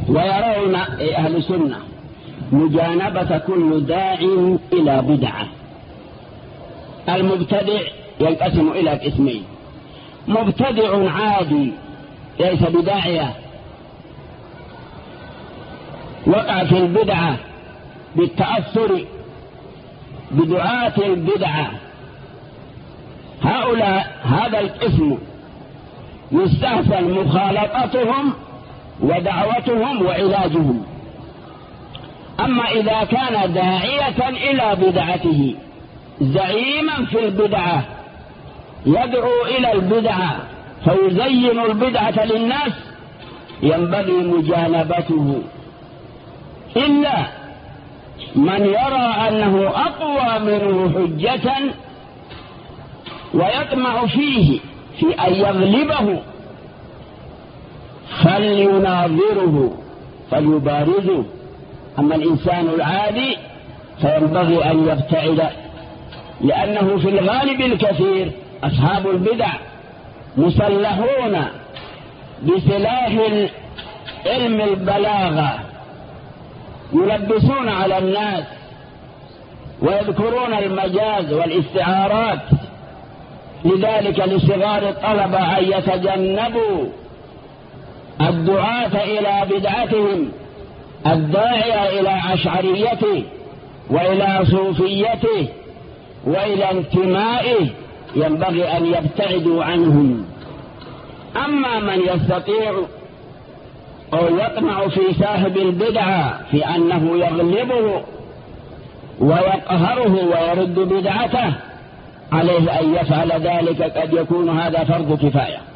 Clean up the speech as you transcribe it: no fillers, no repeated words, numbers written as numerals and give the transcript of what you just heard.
ويرون أهل السنة مجانبة كل داع إلى بدعة. المبتدع ينقسم إلى قسمين: مبتدع عادي ليس بداعية، وقع في البدعة بالتأثر بدعاة البدعة، هذا القسم يستحسن مخالطتهم ودعوتهم وعلاجهم. أما إذا كان داعية إلى بدعته زعيما في البدعة يدعو إلى البدعة فيزين البدعة للناس ينبغي مجانبته، إلا من يرى أنه أقوى منه حجة ويطمع فيه في أن يغلبه فليناظره فليبارزه. أما الإنسان العادي فينبغي أن يبتعد، لأنه في الغالب الكثير أصحاب البدع مسلحون بسلاح علم البلاغة، يلبسون على الناس ويذكرون المجاز والاستعارات. لذلك لصغار الطلبة أن يتجنبوا الدعاة إلى بدعتهم، الداعية إلى عشعريته وإلى صوفيته وإلى انتمائه ينبغي أن يبتعدوا عنهم. أما من يستطيع أو يطمع في صاحب البدعة في أنه يغلبه ويقهره ويرد بدعته عليه أن يفعل ذلك، قد يكون هذا فرض كفاية.